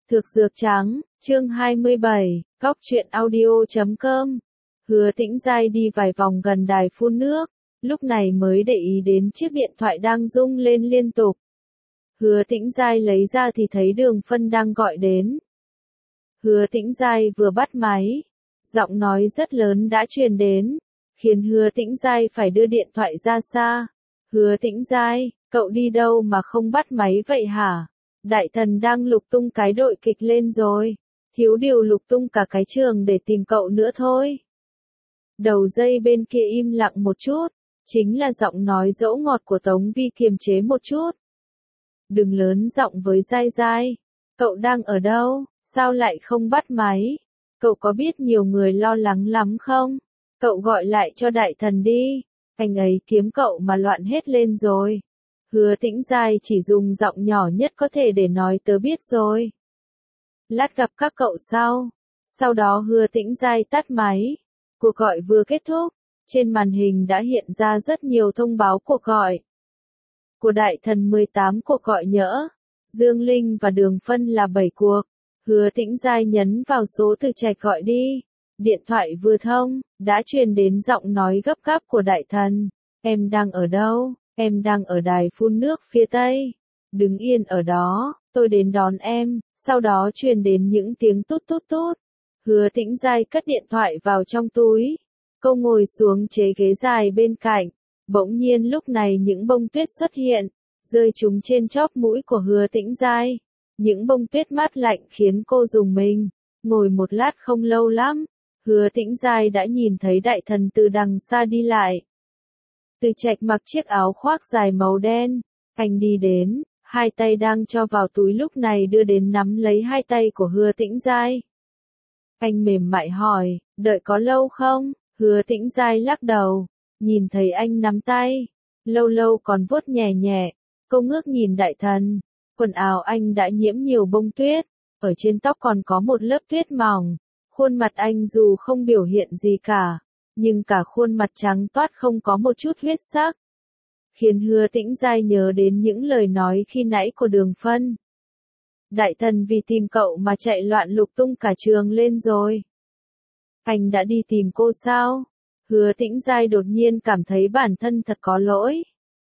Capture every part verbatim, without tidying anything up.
Thực dược trắng, chương hai mươi bảy, góc truyện audio chấm com. Hứa Tĩnh Giai đi vài vòng gần đài phun nước, lúc này mới để ý đến chiếc điện thoại đang rung lên liên tục. Hứa Tĩnh Giai lấy ra thì thấy Đường Phân đang gọi đến. Hứa Tĩnh Giai vừa bắt máy, giọng nói rất lớn đã truyền đến, khiến Hứa Tĩnh Giai phải đưa điện thoại ra xa. Hứa Tĩnh Giai, cậu đi đâu mà không bắt máy vậy hả? Đại thần đang lục tung cái đội kịch lên rồi, thiếu điều lục tung cả cái trường để tìm cậu nữa thôi. Đầu dây bên kia im lặng một chút, chính là giọng nói dỗ ngọt của Tống Vi kiềm chế một chút. Đừng lớn giọng với Giai Giai, cậu đang ở đâu, sao lại không bắt máy? Cậu có biết nhiều người lo lắng lắm không? Cậu gọi lại cho đại thần đi, anh ấy kiếm cậu mà loạn hết lên rồi. Hứa Tĩnh Giai chỉ dùng giọng nhỏ nhất có thể để nói tớ biết rồi. Lát gặp các cậu sau. Sau đó Hứa Tĩnh Giai tắt máy. Cuộc gọi vừa kết thúc, trên màn hình đã hiện ra rất nhiều thông báo cuộc gọi. Của đại thần mười tám cuộc gọi nhỡ, Dương Linh và Đường Phân là bảy cuộc. Hứa Tĩnh Giai nhấn vào số Từ Trạch gọi đi. Điện thoại vừa thông, đã truyền đến giọng nói gấp gáp của đại thần. Em đang ở đâu? Em đang ở đài phun nước phía Tây. Đứng yên ở đó, tôi đến đón em. Sau đó truyền đến những tiếng tút tút tút. Hứa Tĩnh Giai cất điện thoại vào trong túi. Cô ngồi xuống chế ghế dài bên cạnh. Bỗng nhiên lúc này những bông tuyết xuất hiện, rơi trúng trên chóp mũi của Hứa Tĩnh Giai. Những bông tuyết mát lạnh khiến cô rùng mình. Ngồi một lát không lâu lắm, Hứa Tĩnh Giai đã nhìn thấy đại thần từ đằng xa đi lại. Từ Trạch mặc chiếc áo khoác dài màu đen, anh đi đến, hai tay đang cho vào túi lúc này đưa đến nắm lấy hai tay của Hứa Tĩnh Giai. Anh mềm mại hỏi, đợi có lâu không? Hứa Tĩnh Giai lắc đầu, nhìn thấy anh nắm tay, lâu lâu còn vuốt nhẹ nhẹ, cô ngước nhìn đại thần, quần áo anh đã nhiễm nhiều bông tuyết, ở trên tóc còn có một lớp tuyết mỏng, khuôn mặt anh dù không biểu hiện gì cả, nhưng cả khuôn mặt trắng toát không có một chút huyết sắc, khiến Hứa Tĩnh Giai nhớ đến những lời nói khi nãy của Đường Phân. Đại thần vì tìm cậu mà chạy loạn lục tung cả trường lên rồi. Anh đã đi tìm cô sao? Hứa Tĩnh Giai đột nhiên cảm thấy bản thân thật có lỗi.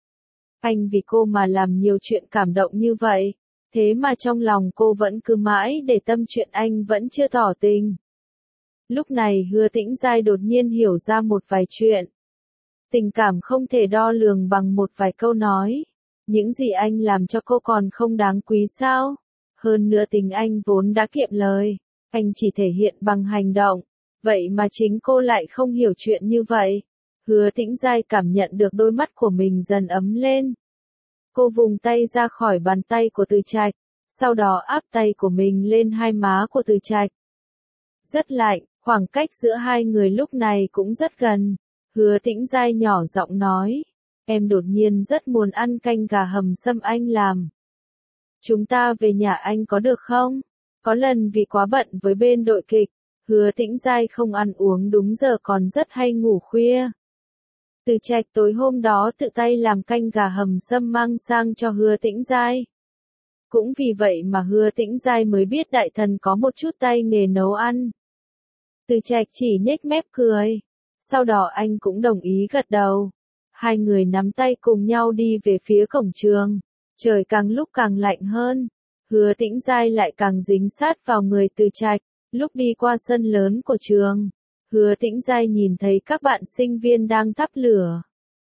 Anh vì cô mà làm nhiều chuyện cảm động như vậy, thế mà trong lòng cô vẫn cứ mãi để tâm chuyện anh vẫn chưa tỏ tình. Lúc này Hứa Tĩnh Giai đột nhiên hiểu ra một vài chuyện. Tình cảm không thể đo lường bằng một vài câu nói. Những gì anh làm cho cô còn không đáng quý sao? Hơn nữa tình anh vốn đã kiệm lời. Anh chỉ thể hiện bằng hành động. Vậy mà chính cô lại không hiểu chuyện như vậy. Hứa Tĩnh Giai cảm nhận được đôi mắt của mình dần ấm lên. Cô vùng tay ra khỏi bàn tay của Từ Trạch. Sau đó áp tay của mình lên hai má của Từ Trạch. Rất lạnh. Khoảng cách giữa hai người lúc này cũng rất gần. Hứa Tĩnh Giai nhỏ giọng nói. Em đột nhiên rất muốn ăn canh gà hầm sâm anh làm. Chúng ta về nhà anh có được không? Có lần vì quá bận với bên đội kịch, Hứa Tĩnh Giai không ăn uống đúng giờ còn rất hay ngủ khuya. Từ Trạch tối hôm đó tự tay làm canh gà hầm sâm mang sang cho Hứa Tĩnh Giai. Cũng vì vậy mà Hứa Tĩnh Giai mới biết đại thần có một chút tay nghề nấu ăn. Từ Trạch chỉ nhếch mép cười. Sau đó anh cũng đồng ý gật đầu. Hai người nắm tay cùng nhau đi về phía cổng trường. Trời càng lúc càng lạnh hơn. Hứa Tĩnh Giai lại càng dính sát vào người Từ Trạch. Lúc đi qua sân lớn của trường, Hứa Tĩnh Giai nhìn thấy các bạn sinh viên đang thắp lửa.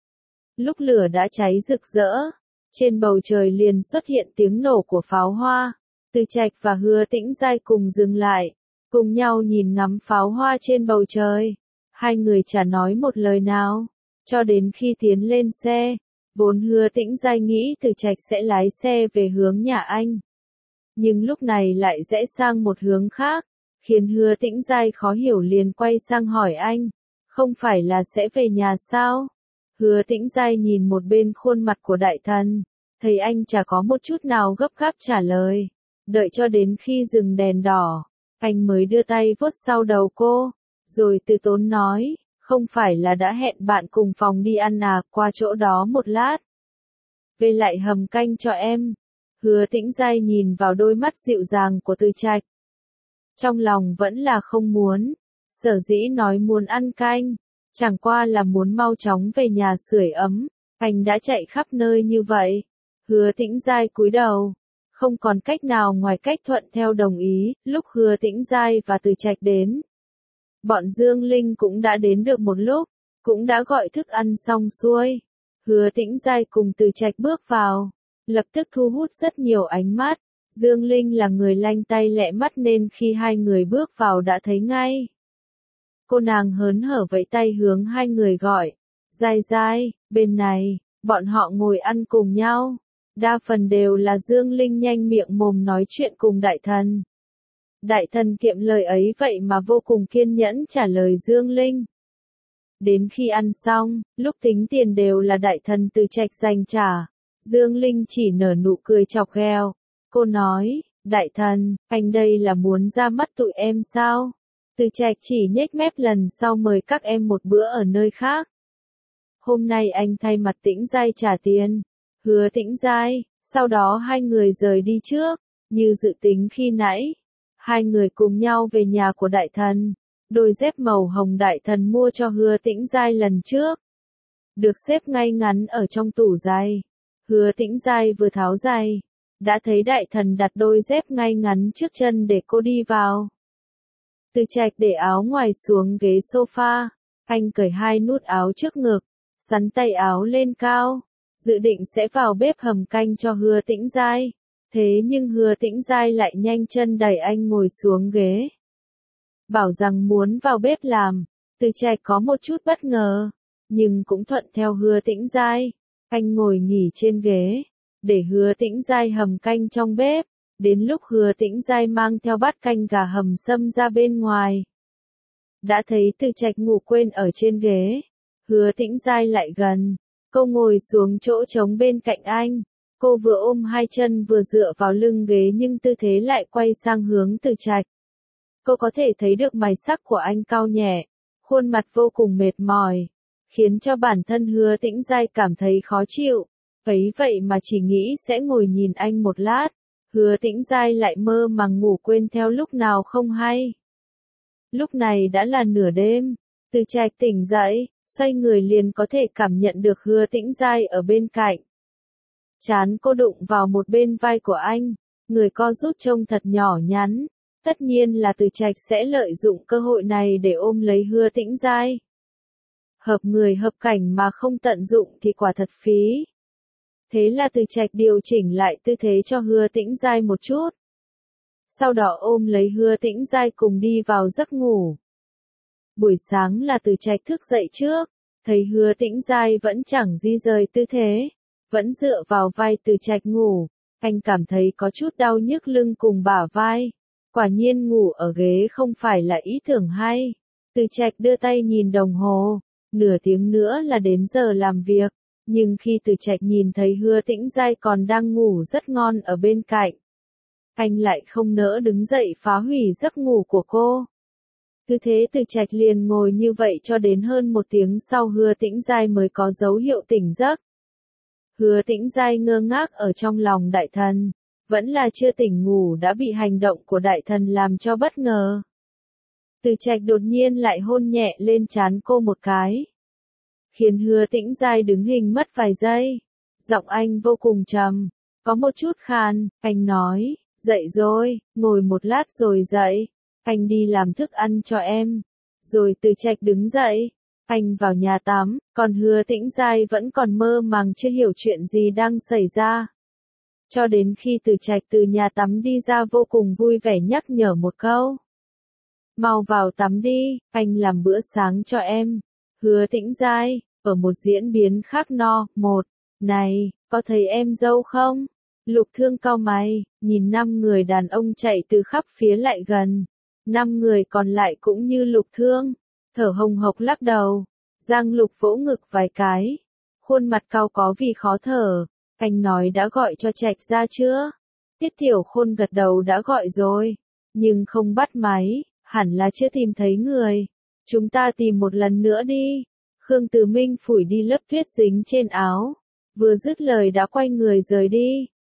Lúc lửa đã cháy rực rỡ, trên bầu trời liền xuất hiện tiếng nổ của pháo hoa. Từ Trạch và Hứa Tĩnh Giai cùng dừng lại, cùng nhau nhìn ngắm pháo hoa trên bầu trời. Hai người chả nói một lời nào, cho đến khi tiến lên xe, vốn Hứa Tĩnh Giai nghĩ Từ Trạch sẽ lái xe về hướng nhà anh. Nhưng lúc này lại rẽ sang một hướng khác, khiến Hứa Tĩnh Giai khó hiểu liền quay sang hỏi anh, không phải là sẽ về nhà sao? Hứa Tĩnh Giai nhìn một bên khuôn mặt của đại thần, thấy anh chả có một chút nào gấp gáp trả lời, đợi cho đến khi dừng đèn đỏ, anh mới đưa tay vuốt sau đầu cô, rồi từ tốn nói, không phải là đã hẹn bạn cùng phòng đi ăn à, qua chỗ đó một lát. Về lại hầm canh cho em. Hứa Tĩnh Giai nhìn vào đôi mắt dịu dàng của Từ Trạch. Trong lòng vẫn là không muốn. Sở dĩ nói muốn ăn canh, chẳng qua là muốn mau chóng về nhà sưởi ấm. Anh đã chạy khắp nơi như vậy. Hứa Tĩnh Giai cúi đầu. Không còn cách nào ngoài cách thuận theo đồng ý. Lúc Hứa Tĩnh Giai và Từ Trạch đến, bọn Dương Linh cũng đã đến được một lúc, cũng đã gọi thức ăn xong xuôi. Hứa Tĩnh Giai cùng Từ Trạch bước vào, lập tức thu hút rất nhiều ánh mắt. Dương Linh là người lanh tay lẹ mắt nên khi hai người bước vào đã thấy ngay. Cô nàng hớn hở vẫy tay hướng hai người gọi, Giai Giai, bên này, bọn họ ngồi ăn cùng nhau. Đa phần đều là Dương Linh nhanh miệng mồm nói chuyện cùng đại thần. Đại thần kiệm lời ấy vậy mà vô cùng kiên nhẫn trả lời Dương Linh. Đến khi ăn xong, lúc tính tiền đều là đại thần Từ Trạch dành trả. Dương Linh chỉ nở nụ cười chọc ghẹo. Cô nói, đại thần, anh đây là muốn ra mắt tụi em sao? Từ Trạch chỉ nhếch mép lần sau mời các em một bữa ở nơi khác. Hôm nay anh thay mặt Tĩnh Giai trả tiền. Hứa Tĩnh Giai, sau đó hai người rời đi trước, như dự tính khi nãy. Hai người cùng nhau về nhà của đại thần. Đôi dép màu hồng đại thần mua cho Hứa Tĩnh Giai lần trước, được xếp ngay ngắn ở trong tủ giày. Hứa Tĩnh Giai vừa tháo giày, đã thấy đại thần đặt đôi dép ngay ngắn trước chân để cô đi vào. Từ Trạch để áo ngoài xuống ghế sofa, anh cởi hai nút áo trước ngực, xắn tay áo lên cao, dự định sẽ vào bếp hầm canh cho Hứa Tĩnh Giai. Thế nhưng Hứa Tĩnh Giai lại nhanh chân đẩy anh ngồi xuống ghế, bảo rằng muốn vào bếp làm. Từ Trạch có một chút bất ngờ, nhưng cũng thuận theo Hứa Tĩnh Giai. Anh ngồi nghỉ trên ghế, để Hứa Tĩnh Giai hầm canh trong bếp. Đến lúc Hứa Tĩnh Giai mang theo bát canh gà hầm sâm ra bên ngoài, đã thấy Từ Trạch ngủ quên ở trên ghế. Hứa Tĩnh Giai lại gần, cô ngồi xuống chỗ trống bên cạnh anh. Cô vừa ôm hai chân vừa dựa vào lưng ghế nhưng tư thế lại quay sang hướng Từ Trạch. Cô có thể thấy được mày sắc của anh cau nhẹ, khuôn mặt vô cùng mệt mỏi, khiến cho bản thân Hứa Tĩnh Giai cảm thấy khó chịu. Ấy vậy mà chỉ nghĩ sẽ ngồi nhìn anh một lát, Hứa Tĩnh Giai lại mơ màng ngủ quên theo lúc nào không hay. Lúc này đã là nửa đêm, Từ Trạch tỉnh dậy, xoay người liền có thể cảm nhận được Hứa Tĩnh Giai ở bên cạnh. Trán cô đụng vào một bên vai của anh, người co rút trông thật nhỏ nhắn. Tất nhiên là Từ Trạch sẽ lợi dụng cơ hội này để ôm lấy Hứa Tĩnh Giai. Hợp người hợp cảnh mà không tận dụng thì quả thật phí. Thế là Từ Trạch điều chỉnh lại tư thế cho Hứa Tĩnh Giai một chút. Sau đó ôm lấy Hứa Tĩnh Giai cùng đi vào giấc ngủ. Buổi sáng là Từ Trạch thức dậy trước, thấy Hứa Tĩnh Giai vẫn chẳng di rời tư thế, vẫn dựa vào vai Từ Trạch ngủ. Anh cảm thấy có chút đau nhức lưng cùng bả vai. Quả nhiên ngủ ở ghế không phải là ý tưởng hay. Từ Trạch đưa tay nhìn đồng hồ, nửa tiếng nữa là đến giờ làm việc. Nhưng khi Từ Trạch nhìn thấy Hứa Tĩnh Giai còn đang ngủ rất ngon ở bên cạnh, anh lại không nỡ đứng dậy phá hủy giấc ngủ của cô. Cứ thế Từ Trạch liền ngồi như vậy cho đến hơn một tiếng sau Hứa Tĩnh Giai mới có dấu hiệu tỉnh giấc. Hứa Tĩnh Giai ngơ ngác ở trong lòng đại thần, vẫn là chưa tỉnh ngủ đã bị hành động của đại thần làm cho bất ngờ. Từ Trạch đột nhiên lại hôn nhẹ lên trán cô một cái, khiến Hứa Tĩnh Giai đứng hình mất vài giây. Giọng anh vô cùng trầm, có một chút khàn. Anh nói, dậy rồi, ngồi một lát rồi dậy, anh đi làm thức ăn cho em. Rồi Từ Trạch đứng dậy, anh vào nhà tắm, còn Hứa Tĩnh Giai vẫn còn mơ màng chưa hiểu chuyện gì đang xảy ra. Cho đến khi Từ Trạch từ nhà tắm đi ra vô cùng vui vẻ nhắc nhở một câu. Mau vào tắm đi, anh làm bữa sáng cho em. Hứa Tĩnh Giai, ở một diễn biến khác no, một, này, có thấy em dâu không? Lục Thương cau mày, nhìn năm người đàn ông chạy từ khắp phía lại gần. Năm người còn lại cũng như Lục Thương, thở hồng hộc lắc đầu. Giang Lục vỗ ngực vài cái, khuôn mặt cau có vì khó thở. Anh nói đã gọi cho Trạch ra chưa? Tiết Tiểu Khôn gật đầu đã gọi rồi, nhưng không bắt máy, hẳn là chưa tìm thấy người. Chúng ta tìm một lần nữa đi. Khương Từ Minh phủi đi lớp tuyết dính trên áo, vừa dứt lời đã quay người rời đi.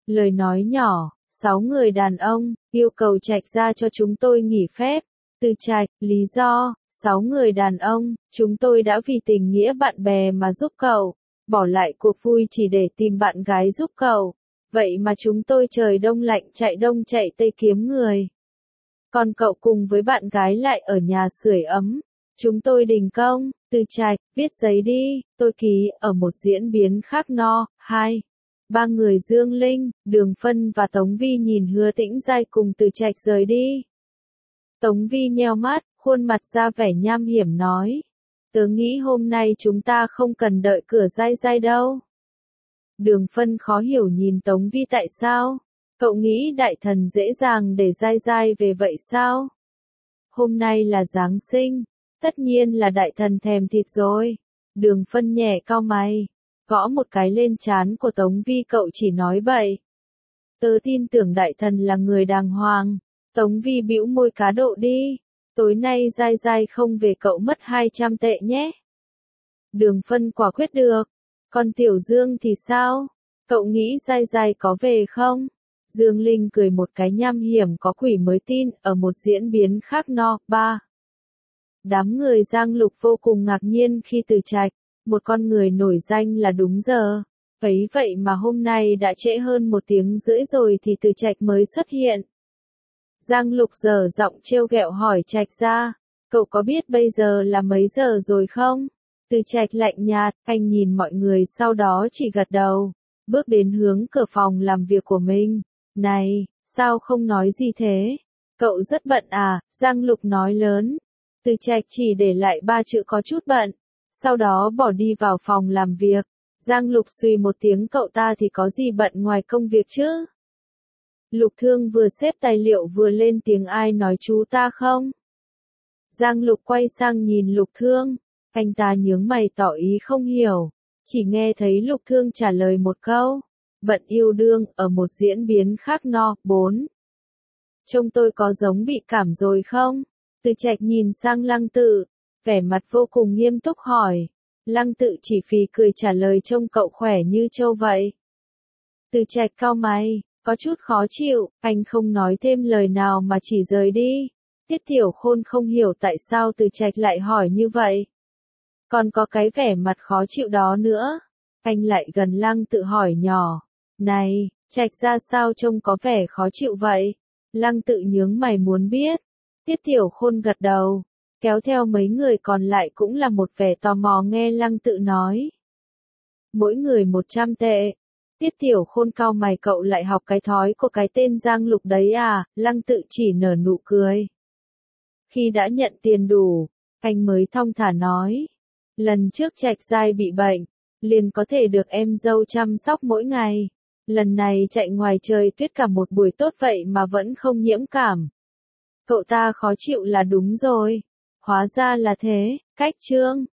Lời nói nhỏ, sáu người đàn ông, yêu cầu Trạch gia cho chúng tôi nghỉ phép. Từ Trạch, lý do, sáu người đàn ông, chúng tôi đã vì tình nghĩa bạn bè mà giúp cậu, bỏ lại cuộc vui chỉ để tìm bạn gái giúp cậu. Vậy mà chúng tôi trời đông lạnh chạy đông chạy tây kiếm người. Còn cậu cùng với bạn gái lại ở nhà sưởi ấm. Chúng tôi đình công. Từ Trạch, viết giấy đi, tôi ký, ở một diễn biến khác no. Hai. Ba người Dương Linh, Đường Phân và Tống Vi nhìn Hứa Tĩnh Giai cùng Từ Trạch rời đi. Tống Vi nheo mắt, khuôn mặt ra vẻ nham hiểm nói. Tớ nghĩ hôm nay chúng ta không cần đợi cửa Giai Giai đâu. Đường Phân khó hiểu nhìn Tống Vi tại sao? Cậu nghĩ đại thần dễ dàng để Giai Giai về vậy sao? Hôm nay là Giáng sinh, tất nhiên là đại thần thèm thịt rồi. Đường Phân nhẹ cau mày, gõ một cái lên trán của Tống Vi, cậu chỉ nói bậy. Tớ tin tưởng đại thần là người đàng hoàng. Tống Vi bĩu môi, cá độ đi. Tối nay Giai Giai không về cậu mất hai trăm tệ nhé. Đường Phân quả quyết được. Còn Tiểu Dương thì sao? Cậu nghĩ Giai Giai có về không? Dương Linh cười một cái nham hiểm, có quỷ mới tin. Ở một diễn biến khác no. Ba. Đám người Giang Lục vô cùng ngạc nhiên khi Từ Trạch, một con người nổi danh là đúng giờ. Ấy vậy mà hôm nay đã trễ hơn một tiếng rưỡi rồi thì Từ Trạch mới xuất hiện. Giang Lục dở giọng trêu ghẹo hỏi Trạch gia, cậu có biết bây giờ là mấy giờ rồi không? Từ Trạch lạnh nhạt, anh nhìn mọi người sau đó chỉ gật đầu, bước đến hướng cửa phòng làm việc của mình. Này, sao không nói gì thế? Cậu rất bận à? Giang Lục nói lớn. Từ Trạch chỉ để lại ba chữ có chút bận, sau đó bỏ đi vào phòng làm việc. Giang Lục suy một tiếng, cậu ta thì có gì bận ngoài công việc chứ? Lục Thương vừa xếp tài liệu vừa lên tiếng, ai nói chú ta không? Giang Lục quay sang nhìn Lục Thương, anh ta nhướng mày tỏ ý không hiểu, chỉ nghe thấy Lục Thương trả lời một câu, bận yêu đương. Ở một diễn biến khác no. Bốn. Trông tôi có giống bị cảm rồi không? Từ Trạch nhìn sang Lăng Tự, vẻ mặt vô cùng nghiêm túc hỏi. Lăng Tự chỉ phì cười trả lời, trông cậu khỏe như trâu vậy. Từ Trạch cau mày, có chút khó chịu, anh không nói thêm lời nào mà chỉ rời đi. Tiết Tiểu Khôn không hiểu tại sao Từ Trạch lại hỏi như vậy. Còn có cái vẻ mặt khó chịu đó nữa. Anh lại gần Lăng Tự hỏi nhỏ, này, Trạch ra sao trông có vẻ khó chịu vậy? Lăng Tự nhướng mày muốn biết. Tiết Tiểu Khôn gật đầu, kéo theo mấy người còn lại cũng là một vẻ tò mò nghe Lăng Tự nói. Mỗi người một trăm tệ. Tiết Tiểu Khôn cau mày, cậu lại học cái thói của cái tên Giang Lục đấy à? Lăng Tự chỉ nở nụ cười. Khi đã nhận tiền đủ, anh mới thong thả nói. Lần trước Trạch Giai bị bệnh, liền có thể được em dâu chăm sóc mỗi ngày. Lần này chạy ngoài trời tuyết cả một buổi tốt vậy mà vẫn không nhiễm cảm. Cậu ta khó chịu là đúng rồi. Hóa ra là thế, cách chương.